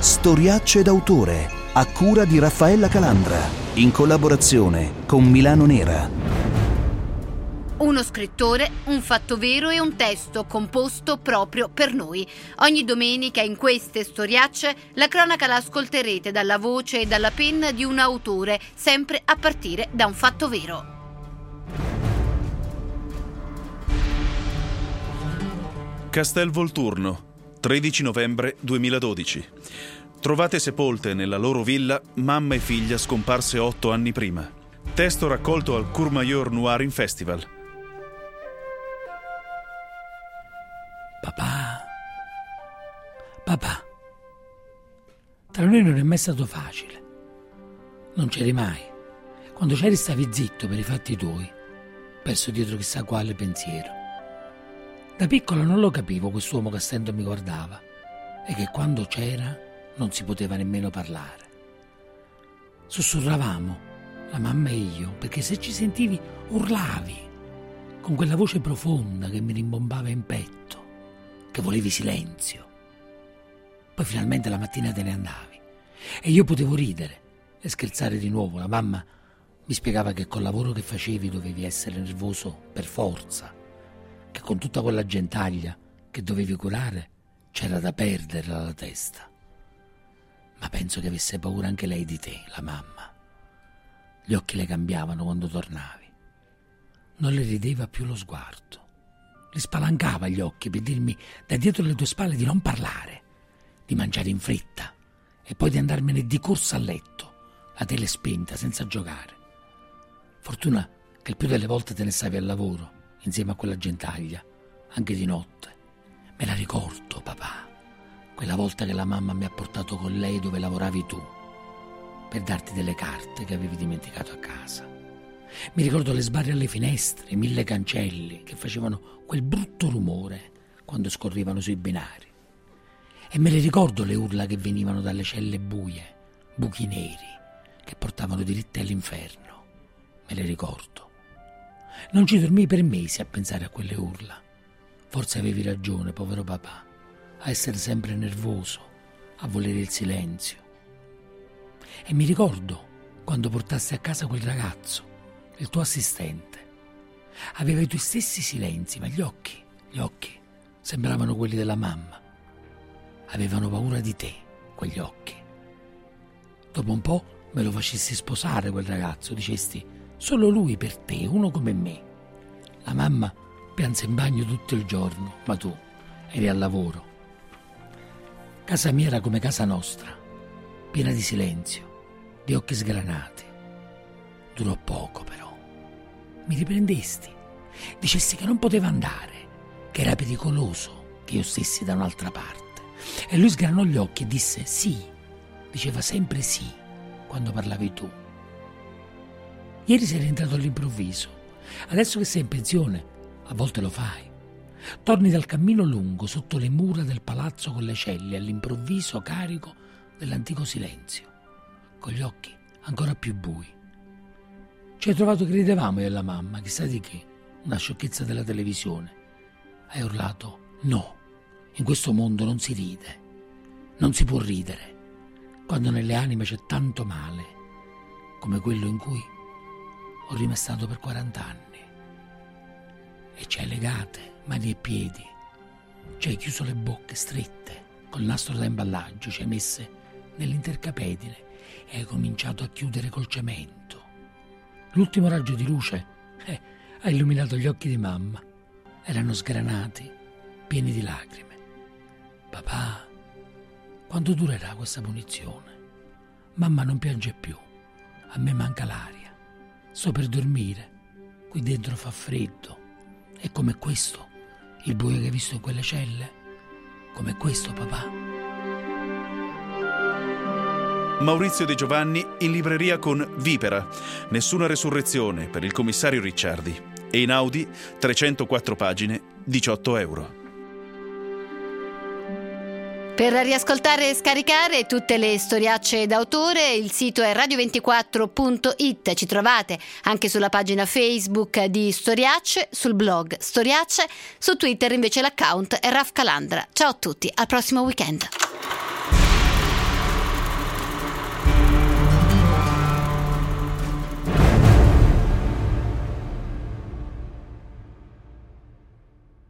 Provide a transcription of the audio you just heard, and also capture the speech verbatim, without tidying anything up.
Storiacce d'autore, a cura di Raffaella Calandra, in collaborazione con Milano Nera. Uno scrittore, un fatto vero e un testo composto proprio per noi. Ogni domenica in queste storiacce la cronaca la ascolterete dalla voce e dalla penna di un autore, sempre a partire da un fatto vero. Castel Volturno, tredici novembre duemiladodici. Trovate sepolte nella loro villa mamma e figlia scomparse otto anni prima. Testo raccolto al Courmayeur Noirin Festival. Papà, papà, tra noi non è mai stato facile. Non c'eri mai. Quando c'eri stavi zitto per i fatti tuoi, perso dietro chissà quale pensiero. Da piccolo non lo capivo quest'uomo che a stento mi guardava e che quando c'era non si poteva nemmeno parlare. Sussurravamo, la mamma e io, perché se ci sentivi urlavi, con quella voce profonda che mi rimbombava in petto, che volevi silenzio. Poi finalmente la mattina te ne andavi e io potevo ridere e scherzare di nuovo. La mamma mi spiegava che col lavoro che facevi dovevi essere nervoso per forza, che con tutta quella gentaglia che dovevi curare c'era da perderla la testa. Ma penso che avesse paura anche lei di te, la mamma. Gli occhi le cambiavano quando tornavi. Non le rideva più lo sguardo. Le spalancava gli occhi per dirmi da dietro le tue spalle di non parlare, di mangiare in fretta e poi di andarmene di corsa a letto, la tele spenta, senza giocare. Fortuna che il più delle volte te ne stavi al lavoro, insieme a quella gentaglia, anche di notte. Me la ricordo, papà, quella volta che la mamma mi ha portato con lei dove lavoravi tu, per darti delle carte che avevi dimenticato a casa. Mi ricordo le sbarre alle finestre, i mille cancelli che facevano quel brutto rumore quando scorrevano sui binari. E me le ricordo le urla che venivano dalle celle buie, buchi neri, che portavano diritte all'inferno. Me le ricordo. Non ci dormii per mesi a pensare a quelle urla. Forse avevi ragione, povero papà, a essere sempre nervoso, a volere il silenzio. E mi ricordo quando portassi a casa quel ragazzo, il tuo assistente. Aveva i tuoi stessi silenzi, ma gli occhi, gli occhi sembravano quelli della mamma. Avevano paura di te, quegli occhi. Dopo un po' me lo facessi sposare quel ragazzo, dicesti solo lui per te, uno come me. La mamma pianse in bagno tutto il giorno, ma tu eri al lavoro. Casa mia era come casa nostra, piena di silenzio, di occhi sgranati. Durò poco però. Mi riprendesti, dicesti che non poteva andare, che era pericoloso, che io stessi da un'altra parte. E lui sgranò gli occhi e disse sì, diceva sempre sì quando parlavi tu. Ieri sei rientrato all'improvviso, adesso che sei in pensione, a volte lo fai. Torni dal cammino lungo sotto le mura del palazzo con le celle, all'improvviso carico dell'antico silenzio, con gli occhi ancora più bui. Ci hai trovato che ridevamo io e la mamma, chissà di che, una sciocchezza della televisione. Hai urlato no, in questo mondo non si ride, non si può ridere, quando nelle anime c'è tanto male, come quello in cui ho rimestato per quarant'anni. E ci hai legate mani e piedi, ci hai chiuso le bocche strette, col nastro da imballaggio ci hai messe nell'intercapedine e hai cominciato a chiudere col cemento. L'ultimo raggio di luce eh, ha illuminato gli occhi di mamma. Erano sgranati, pieni di lacrime. Papà, quanto durerà questa punizione? Mamma non piange più, a me manca l'aria. Sto per dormire, qui dentro fa freddo. E come questo, il buio che hai visto in quelle celle? Come questo, papà? Maurizio De Giovanni in libreria con Vipera, Nessuna resurrezione per il commissario Ricciardi. E in Audi, trecentoquattro pagine, diciotto euro. Per riascoltare e scaricare tutte le storiacce d'autore, il sito è radio ventiquattro punto it. Ci trovate anche sulla pagina Facebook di Storiacce, sul blog Storiacce, su Twitter invece l'account è Raf Calandra. Ciao a tutti, al prossimo weekend.